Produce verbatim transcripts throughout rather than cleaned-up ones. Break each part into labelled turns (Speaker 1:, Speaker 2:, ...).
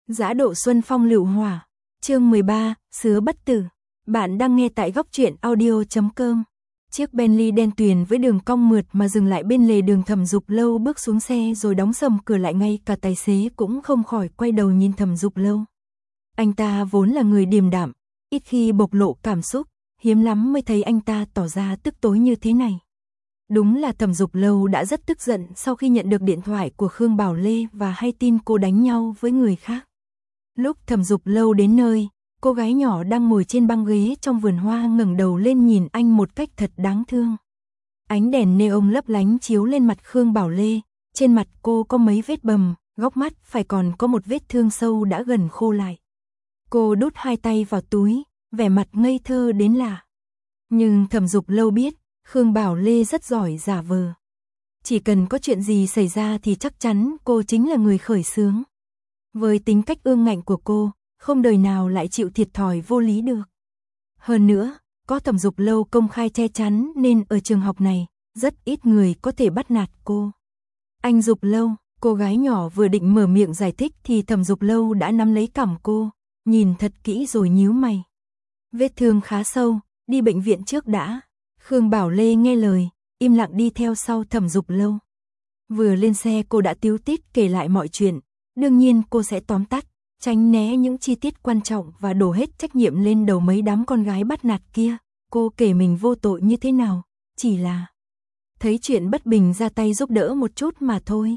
Speaker 1: Dã độ xuân phong lựu hỏa. Chương mười ba, Sứa bất tử. Bạn đang nghe tại góc truyện audio chấm com. Chiếc Bentley đen tuyền với đường cong mượt mà dừng lại bên lề đường. Thẩm Dục Lâu bước xuống xe rồi đóng sầm cửa lại, ngay cả tài xế cũng không khỏi quay đầu nhìn Thẩm Dục Lâu. Anh ta vốn là người điềm đạm, ít khi bộc lộ cảm xúc, hiếm lắm mới thấy anh ta tỏ ra tức tối như thế này. Đúng là Thẩm Dục Lâu đã rất tức giận sau khi nhận được điện thoại của Khương Bảo Lê và hay tin cô đánh nhau với người khác. Lúc Thẩm Dục Lâu đến nơi, cô gái nhỏ đang ngồi trên băng ghế trong vườn hoa ngẩng đầu lên nhìn anh một cách thật đáng thương. Ánh đèn neon lấp lánh chiếu lên mặt Khương Bảo Lê, trên mặt cô có mấy vết bầm, góc mắt phải còn có một vết thương sâu đã gần khô lại. Cô đút hai tay vào túi, vẻ mặt ngây thơ đến lạ. Nhưng Thẩm Dục Lâu biết, Khương Bảo Lê rất giỏi giả vờ. Chỉ cần có chuyện gì xảy ra thì chắc chắn cô chính là người khởi xướng. Với tính cách ương ngạnh của cô, không đời nào lại chịu thiệt thòi vô lý được. Hơn nữa, có Thẩm Dục Lâu công khai che chắn nên ở trường học này, rất ít người có thể bắt nạt cô. Anh Dục Lâu, cô gái nhỏ vừa định mở miệng giải thích thì Thẩm Dục Lâu đã nắm lấy cằm cô, nhìn thật kỹ rồi nhíu mày. Vết thương khá sâu, đi bệnh viện trước đã. Khương Bảo Lê nghe lời, im lặng đi theo sau Thẩm Dục Lâu. Vừa lên xe cô đã tíu tít kể lại mọi chuyện, đương nhiên cô sẽ tóm tắt, tránh né những chi tiết quan trọng và đổ hết trách nhiệm lên đầu mấy đám con gái bắt nạt kia. Cô kể mình vô tội như thế nào, chỉ là thấy chuyện bất bình ra tay giúp đỡ một chút mà thôi.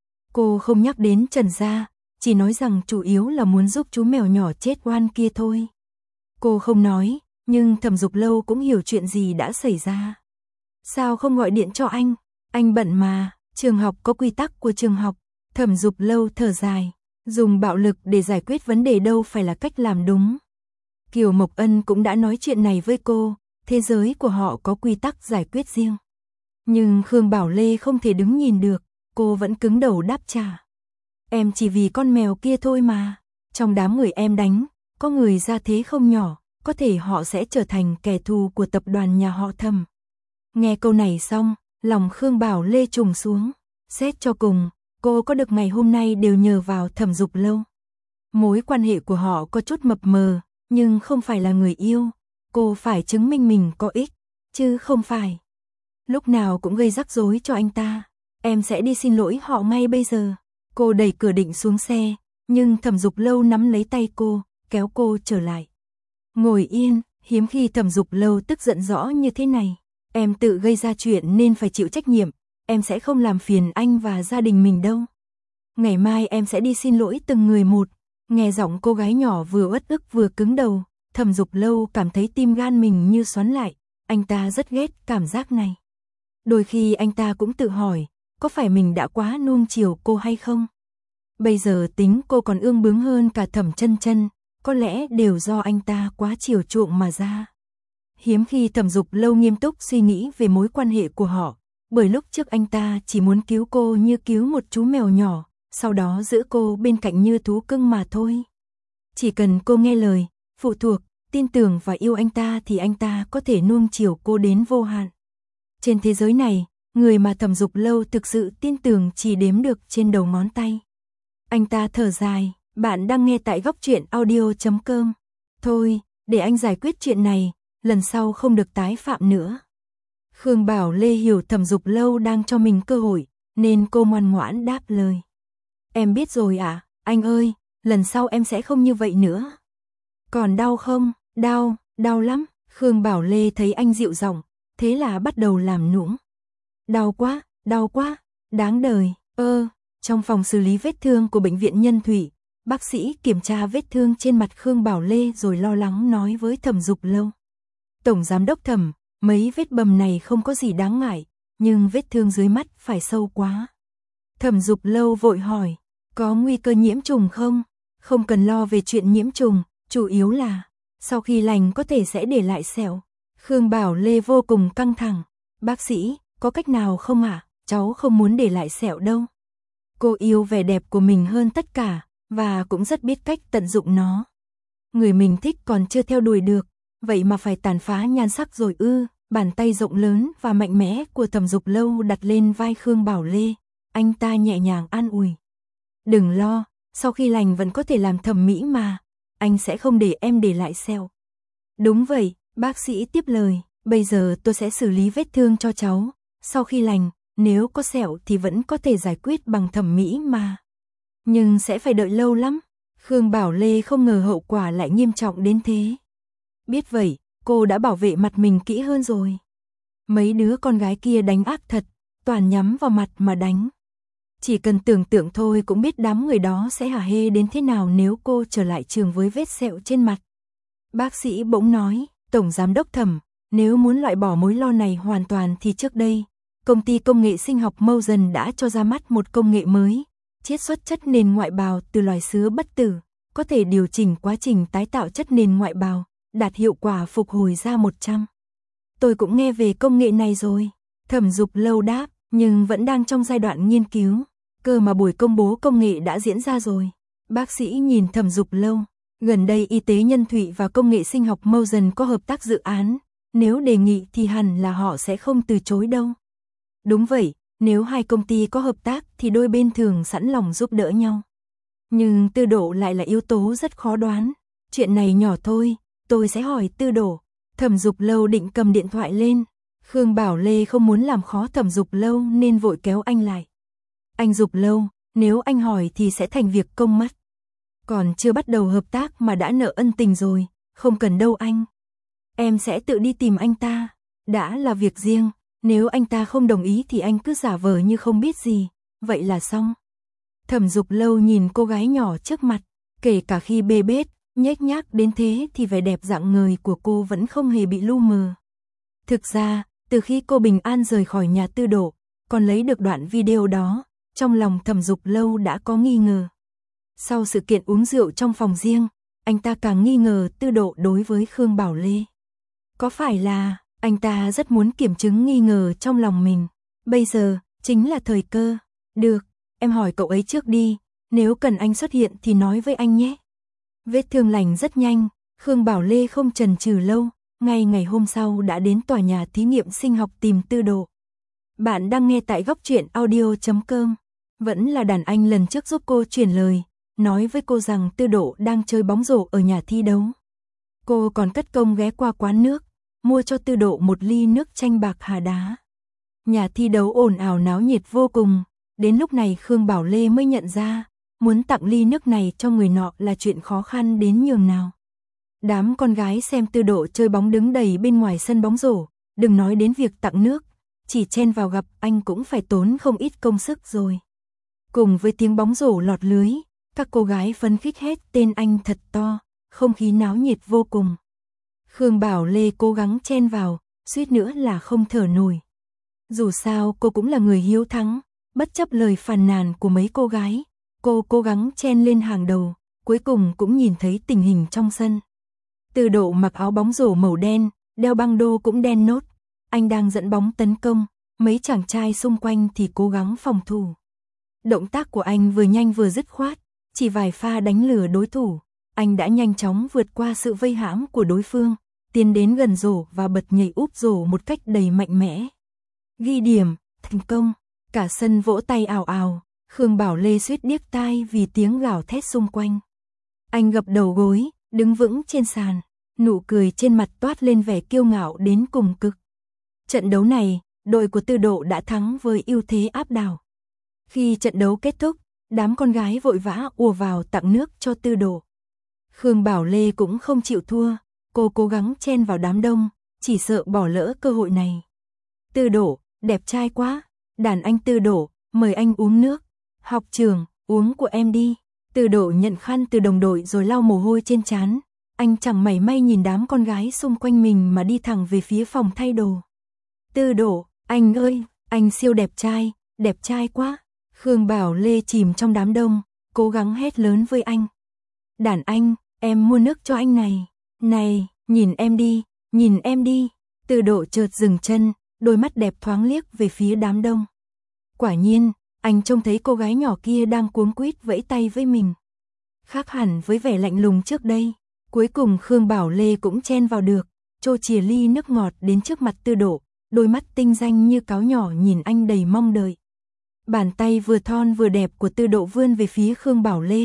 Speaker 1: Cô không nhắc đến Trần gia, chỉ nói rằng chủ yếu là muốn giúp chú mèo nhỏ chết oan kia thôi. Cô không nói, nhưng Thẩm Dục Lâu cũng hiểu chuyện gì đã xảy ra. Sao không gọi điện cho anh? Anh bận mà, trường học có quy tắc của trường học. Thẩm Dục Lâu thở dài, dùng bạo lực để giải quyết vấn đề đâu phải là cách làm đúng. Kiều Mộc Ân cũng đã nói chuyện này với cô, thế giới của họ có quy tắc giải quyết riêng. Nhưng Khương Bảo Lê không thể đứng nhìn được, cô vẫn cứng đầu đáp trả. Em chỉ vì con mèo kia thôi mà, trong đám người em đánh, có người ra thế không nhỏ, có thể họ sẽ trở thành kẻ thù của tập đoàn nhà họ Thẩm. Nghe câu này xong, lòng Khương Bảo Lê trùng xuống, xét cho cùng, cô có được ngày hôm nay đều nhờ vào Thẩm Dục Lâu. Mối quan hệ của họ có chút mập mờ, nhưng không phải là người yêu, cô phải chứng minh mình có ích, chứ không phải lúc nào cũng gây rắc rối cho anh ta. Em sẽ đi xin lỗi họ ngay bây giờ. Cô đẩy cửa định xuống xe, nhưng Thẩm Dục Lâu nắm lấy tay cô, kéo cô trở lại. Ngồi yên, hiếm khi Thẩm Dục Lâu tức giận rõ như thế này. Em tự gây ra chuyện nên phải chịu trách nhiệm, em sẽ không làm phiền anh và gia đình mình đâu. Ngày mai em sẽ đi xin lỗi từng người một. Nghe giọng cô gái nhỏ vừa uất ức vừa cứng đầu, Thẩm Dục Lâu cảm thấy tim gan mình như xoắn lại, anh ta rất ghét cảm giác này. Đôi khi anh ta cũng tự hỏi, có phải mình đã quá nuông chiều cô hay không? Bây giờ tính cô còn ương bướng hơn cả Thẩm Chân Chân, có lẽ đều do anh ta quá chiều chuộng mà ra. Hiếm khi Thẩm Dục Lâu nghiêm túc suy nghĩ về mối quan hệ của họ, bởi lúc trước anh ta chỉ muốn cứu cô như cứu một chú mèo nhỏ, sau đó giữ cô bên cạnh như thú cưng mà thôi. Chỉ cần cô nghe lời, phụ thuộc, tin tưởng và yêu anh ta thì anh ta có thể nuông chiều cô đến vô hạn. Trên thế giới này, người mà Thẩm Dục Lâu thực sự tin tưởng chỉ đếm được trên đầu ngón tay. Anh ta thở dài, bạn đang nghe tại góc truyện audio chấm com. Thôi, để anh giải quyết chuyện này, lần sau không được tái phạm nữa. Khương Bảo Lê hiểu Thẩm Dục Lâu đang cho mình cơ hội, nên cô ngoan ngoãn đáp lời. Em biết rồi ạ, à, anh ơi, lần sau em sẽ không như vậy nữa. Còn đau không? Đau, đau lắm. Khương Bảo Lê thấy anh dịu giọng, thế là bắt đầu làm nũng. Đau quá, đau quá, đáng đời. Ơ, trong phòng xử lý vết thương của bệnh viện Nhân Thủy, bác sĩ kiểm tra vết thương trên mặt Khương Bảo Lê rồi lo lắng nói với Thẩm Dục Lâu. Tổng giám đốc Thẩm, mấy vết bầm này không có gì đáng ngại, nhưng vết thương dưới mắt phải sâu quá. Thẩm Dục Lâu vội hỏi, có nguy cơ nhiễm trùng không? Không cần lo về chuyện nhiễm trùng, chủ yếu là sau khi lành có thể sẽ để lại sẹo. Khương Bảo Lê vô cùng căng thẳng. Bác sĩ, có cách nào không ạ? À? Cháu không muốn để lại sẹo đâu. Cô yêu vẻ đẹp của mình hơn tất cả, và cũng rất biết cách tận dụng nó. Người mình thích còn chưa theo đuổi được, vậy mà phải tàn phá nhan sắc rồi ư? Bàn tay rộng lớn và mạnh mẽ của Thẩm Dục Lâu đặt lên vai Khương Bảo Lê, anh ta nhẹ nhàng an ủi. Đừng lo, sau khi lành vẫn có thể làm thẩm mỹ mà, anh sẽ không để em để lại sẹo. Đúng vậy, bác sĩ tiếp lời, bây giờ tôi sẽ xử lý vết thương cho cháu, sau khi lành, nếu có sẹo thì vẫn có thể giải quyết bằng thẩm mỹ mà. Nhưng sẽ phải đợi lâu lắm. Khương Bảo Lê không ngờ hậu quả lại nghiêm trọng đến thế. Biết vậy, cô đã bảo vệ mặt mình kỹ hơn rồi. Mấy đứa con gái kia đánh ác thật, toàn nhắm vào mặt mà đánh. Chỉ cần tưởng tượng thôi cũng biết đám người đó sẽ hả hê đến thế nào nếu cô trở lại trường với vết sẹo trên mặt. Bác sĩ bỗng nói, Tổng Giám đốc Thẩm, nếu muốn loại bỏ mối lo này hoàn toàn thì trước đây, công ty công nghệ sinh học Motion đã cho ra mắt một công nghệ mới, chiết xuất chất nền ngoại bào từ loài sứa bất tử, có thể điều chỉnh quá trình tái tạo chất nền ngoại bào, đạt hiệu quả phục hồi ra một trăm. Tôi cũng nghe về công nghệ này rồi. Thẩm Dục Lâu đáp, nhưng vẫn đang trong giai đoạn nghiên cứu, cơ mà buổi công bố công nghệ đã diễn ra rồi. Bác sĩ nhìn Thẩm Dục Lâu, gần đây Y tế Nhân Thụy và công nghệ sinh học Motion có hợp tác dự án, nếu đề nghị thì hẳn là họ sẽ không từ chối đâu. Đúng vậy, nếu hai công ty có hợp tác thì đôi bên thường sẵn lòng giúp đỡ nhau. Nhưng Tư Độ lại là yếu tố rất khó đoán. Chuyện này nhỏ thôi, tôi sẽ hỏi Tư Độ. Thẩm Dục Lâu định cầm điện thoại lên. Khương Bảo Lê không muốn làm khó Thẩm Dục Lâu nên vội kéo anh lại. Anh Dục Lâu, nếu anh hỏi thì sẽ thành việc công mất. Còn chưa bắt đầu hợp tác mà đã nợ ân tình rồi, không cần đâu anh. Em sẽ tự đi tìm anh ta. Đã là việc riêng, nếu anh ta không đồng ý thì anh cứ giả vờ như không biết gì, vậy là xong. Thẩm Dục Lâu nhìn cô gái nhỏ trước mặt, kể cả khi bê bết, nhếch nhác đến thế thì vẻ đẹp dạng người của cô vẫn không hề bị lu mờ. Thực ra, từ khi cô bình an rời khỏi nhà Tư Độ, còn lấy được đoạn video đó, trong lòng Thẩm Dục Lâu đã có nghi ngờ. Sau sự kiện uống rượu trong phòng riêng, anh ta càng nghi ngờ Tư Độ đối với Khương Bảo Lê. Có phải là anh ta rất muốn kiểm chứng nghi ngờ trong lòng mình? Bây giờ, chính là thời cơ. Được, em hỏi cậu ấy trước đi, nếu cần anh xuất hiện thì nói với anh nhé. Vết thương lành rất nhanh, Khương Bảo Lê không chần chừ lâu, ngay ngày hôm sau đã đến tòa nhà thí nghiệm sinh học tìm Tư Độ. Bạn đang nghe tại góc truyện audio chấm com. Vẫn là đàn anh lần trước giúp cô truyền lời, nói với cô rằng Tư Độ đang chơi bóng rổ ở nhà thi đấu. Cô còn cất công ghé qua quán nước, mua cho Tư Độ một ly nước chanh bạc hà đá. Nhà thi đấu ồn ào náo nhiệt vô cùng, đến lúc này Khương Bảo Lê mới nhận ra, muốn tặng ly nước này cho người nọ là chuyện khó khăn đến nhường nào. Đám con gái xem Tư Độ chơi bóng đứng đầy bên ngoài sân bóng rổ, đừng nói đến việc tặng nước, chỉ chen vào gặp anh cũng phải tốn không ít công sức rồi. Cùng với tiếng bóng rổ lọt lưới, các cô gái phấn khích hết tên anh thật to, không khí náo nhiệt vô cùng. Khương Bảo Lê cố gắng chen vào, suýt nữa là không thở nổi. Dù sao cô cũng là người hiếu thắng, bất chấp lời phàn nàn của mấy cô gái, cô cố gắng chen lên hàng đầu, cuối cùng cũng nhìn thấy tình hình trong sân. Tư Độ mặc áo bóng rổ màu đen, đeo băng đô cũng đen nốt, anh đang dẫn bóng tấn công, mấy chàng trai xung quanh thì cố gắng phòng thủ. Động tác của anh vừa nhanh vừa dứt khoát, chỉ vài pha đánh lừa đối thủ, anh đã nhanh chóng vượt qua sự vây hãm của đối phương, tiến đến gần rổ và bật nhảy úp rổ một cách đầy mạnh mẽ. Ghi điểm, thành công, cả sân vỗ tay ào ào, Khương Bảo Lê suýt điếc tai vì tiếng gào thét xung quanh. Anh gập đầu gối, đứng vững trên sàn, nụ cười trên mặt toát lên vẻ kiêu ngạo đến cùng cực. Trận đấu này, đội của Tư Độ đã thắng với ưu thế áp đảo. Khi trận đấu kết thúc, đám con gái vội vã ùa vào tặng nước cho Tư Độ. Khương Bảo Lê cũng không chịu thua, cô cố gắng chen vào đám đông, chỉ sợ bỏ lỡ cơ hội này. Tư Độ, đẹp trai quá, đàn anh Tư Độ, mời anh uống nước. Học trưởng, uống của em đi. Tư Độ nhận khăn từ đồng đội rồi lau mồ hôi trên trán. Anh chẳng mảy may nhìn đám con gái xung quanh mình mà đi thẳng về phía phòng thay đồ. Tư Độ, anh ơi, anh siêu đẹp trai, đẹp trai quá. Khương Bảo Lê chìm trong đám đông, cố gắng hét lớn với anh. Đàn anh, em mua nước cho anh này. Này, nhìn em đi, nhìn em đi. Tư Độ chợt dừng chân, đôi mắt đẹp thoáng liếc về phía đám đông. Quả nhiên, anh trông thấy cô gái nhỏ kia đang cuống quýt vẫy tay với mình. Khác hẳn với vẻ lạnh lùng trước đây, cuối cùng Khương Bảo Lê cũng chen vào được, trô chìa ly nước ngọt đến trước mặt Tư Độ, đôi mắt tinh danh như cáo nhỏ nhìn anh đầy mong đợi. Bàn tay vừa thon vừa đẹp của Tư Độ vươn về phía Khương Bảo Lê,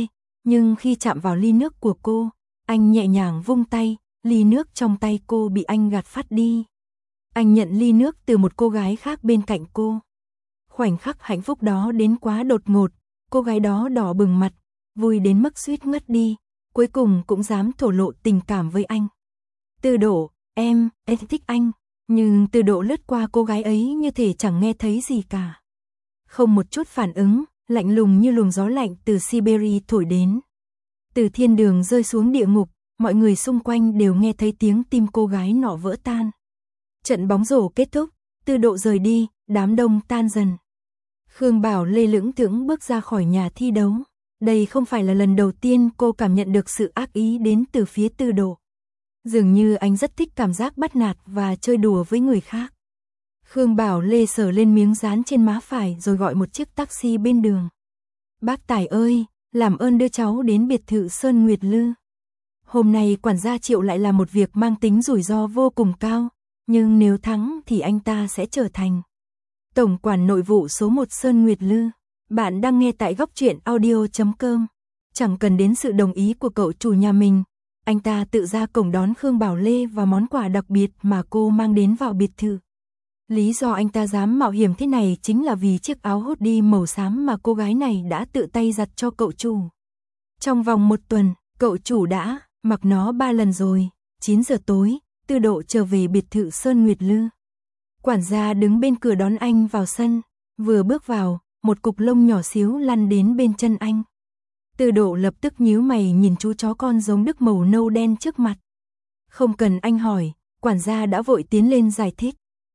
Speaker 1: nhưng khi chạm vào ly nước của cô, anh nhẹ nhàng vung tay, ly nước trong tay cô bị anh gạt phắt đi. Anh nhận ly nước từ một cô gái khác bên cạnh cô. Khoảnh khắc hạnh phúc đó đến quá đột ngột, cô gái đó đỏ bừng mặt, vui đến mức suýt ngất đi, cuối cùng cũng dám thổ lộ tình cảm với anh. Tư Độ, em, em thích anh, nhưng Tư Độ lướt qua cô gái ấy như thể chẳng nghe thấy gì cả. Không một chút phản ứng, lạnh lùng như luồng gió lạnh từ Siberia thổi đến. Từ thiên đường rơi xuống địa ngục, mọi người xung quanh đều nghe thấy tiếng tim cô gái nọ vỡ tan. Trận bóng rổ kết thúc, Tư Độ rời đi, đám đông tan dần. Khương Bảo Lê lững thững bước ra khỏi nhà thi đấu. Đây không phải là lần đầu tiên cô cảm nhận được sự ác ý đến từ phía Tư Độ. Dường như anh rất thích cảm giác bắt nạt và chơi đùa với người khác. Khương Bảo Lê sờ lên miếng dán trên má phải rồi gọi một chiếc taxi bên đường. Bác Tài ơi, làm ơn đưa cháu đến biệt thự Sơn Nguyệt Lư. Hôm nay quản gia Triệu lại làm một việc mang tính rủi ro vô cùng cao, nhưng nếu thắng thì anh ta sẽ trở thành tổng quản nội vụ số một Sơn Nguyệt Lư. Bạn đang nghe tại góc truyện audio chấm com. Chẳng cần đến sự đồng ý của cậu chủ nhà mình, anh ta tự ra cổng đón Khương Bảo Lê và món quà đặc biệt mà cô mang đến vào biệt thự. Lý do anh ta dám mạo hiểm thế này chính là vì chiếc áo hoodie màu xám mà cô gái này đã tự tay giặt cho cậu chủ. Trong vòng một tuần, cậu chủ đã mặc nó ba lần rồi. chín giờ tối, Tư Độ trở về biệt thự Sơn Nguyệt Lư. Quản gia đứng bên cửa đón anh vào sân. Vừa bước vào, một cục lông nhỏ xíu lăn đến bên chân anh. Tư Độ lập tức nhíu mày nhìn chú chó con giống Đức màu nâu đen trước mặt. Không cần anh hỏi, quản gia đã vội tiến lên giải thích.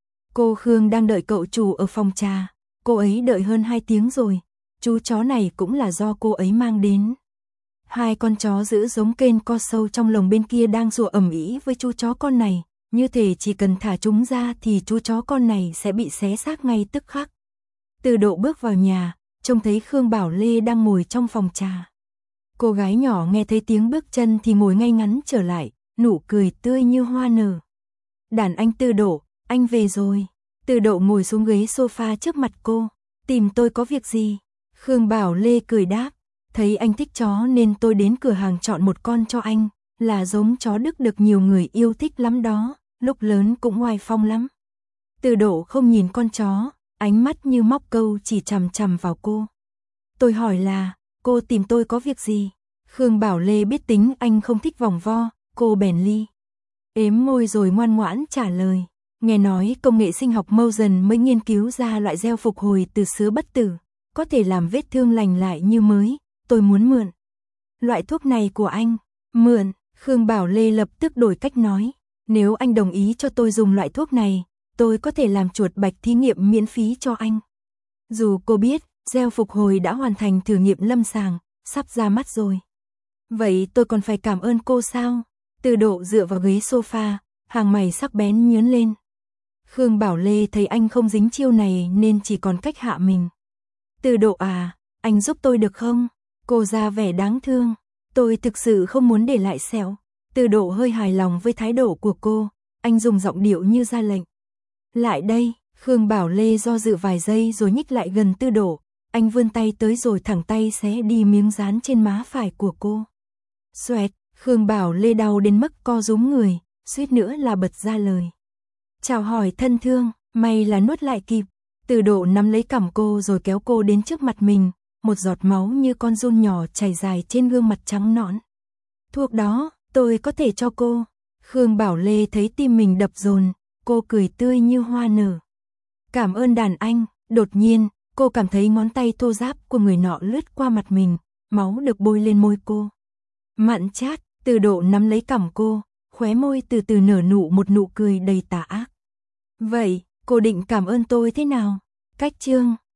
Speaker 1: Cô Khương đang đợi cậu chủ ở phòng trà. Cô ấy đợi hơn hai tiếng rồi. Chú chó này cũng là do cô ấy mang đến. Hai con chó giữ giống kên co sâu trong lồng bên kia đang sủa ầm ĩ với chú chó con này. Như thể chỉ cần thả chúng ra thì chú chó con này sẽ bị xé xác ngay tức khắc. Tư Độ bước vào nhà, trông thấy Khương Bảo Lê đang ngồi trong phòng trà. Cô gái nhỏ nghe thấy tiếng bước chân thì ngồi ngay ngắn trở lại, nụ cười tươi như hoa nở. Đàn anh Tư Độ, anh về rồi. Tư Độ ngồi xuống ghế sofa trước mặt cô. Tìm tôi có việc gì? Khương Bảo Lê cười đáp. Thấy anh thích chó nên tôi đến cửa hàng chọn một con cho anh. Là giống chó Đức được nhiều người yêu thích lắm đó. Lúc lớn cũng oai phong lắm. Tư Độ không nhìn con chó, ánh mắt như móc câu chỉ chằm chằm vào cô. Tôi hỏi là, cô tìm tôi có việc gì? Khương Bảo Lê biết tính anh không thích vòng vo, cô bèn ly ếm môi rồi ngoan ngoãn trả lời. Nghe nói công nghệ sinh học Motion mới nghiên cứu ra loại gel phục hồi từ sứa bất tử, có thể làm vết thương lành lại như mới, tôi muốn mượn loại thuốc này của anh. Mượn? Khương Bảo Lê lập tức đổi cách nói. Nếu anh đồng ý cho tôi dùng loại thuốc này, tôi có thể làm chuột bạch thí nghiệm miễn phí cho anh. Dù cô biết, gel phục hồi đã hoàn thành thử nghiệm lâm sàng, sắp ra mắt rồi. Vậy tôi còn phải cảm ơn cô sao? Tư Độ dựa vào ghế sofa, hàng mày sắc bén nhướng lên. Khương Bảo Lê thấy anh không dính chiêu này nên chỉ còn cách hạ mình. Tư Độ à, anh giúp tôi được không? Cô ra vẻ đáng thương. Tôi thực sự không muốn để lại sẹo. Tư Độ hơi hài lòng với thái độ của cô, anh dùng giọng điệu như ra lệnh. Lại đây, Khương Bảo Lê do dự vài giây rồi nhích lại gần Tư Độ, anh vươn tay tới rồi thẳng tay xé đi miếng dán trên má phải của cô. Xoẹt, Khương Bảo Lê đau đến mức co rúm người, suýt nữa là bật ra lời. Chào hỏi thân thương, may là nuốt lại kịp. Tư Độ nắm lấy cằm cô rồi kéo cô đến trước mặt mình, một giọt máu như con giun nhỏ chảy dài trên gương mặt trắng nõn. Thuốc đó, tôi có thể cho cô. Khương Bảo Lê thấy tim mình đập dồn, cô cười tươi như hoa nở. Cảm ơn đàn anh. Đột nhiên, cô cảm thấy ngón tay thô ráp của người nọ lướt qua mặt mình, máu được bôi lên môi cô. Mặn chát, Tư Độ nắm lấy cằm cô, khóe môi từ từ nở nụ một nụ cười đầy tà ác. Vậy, cô định cảm ơn tôi thế nào? Cách chương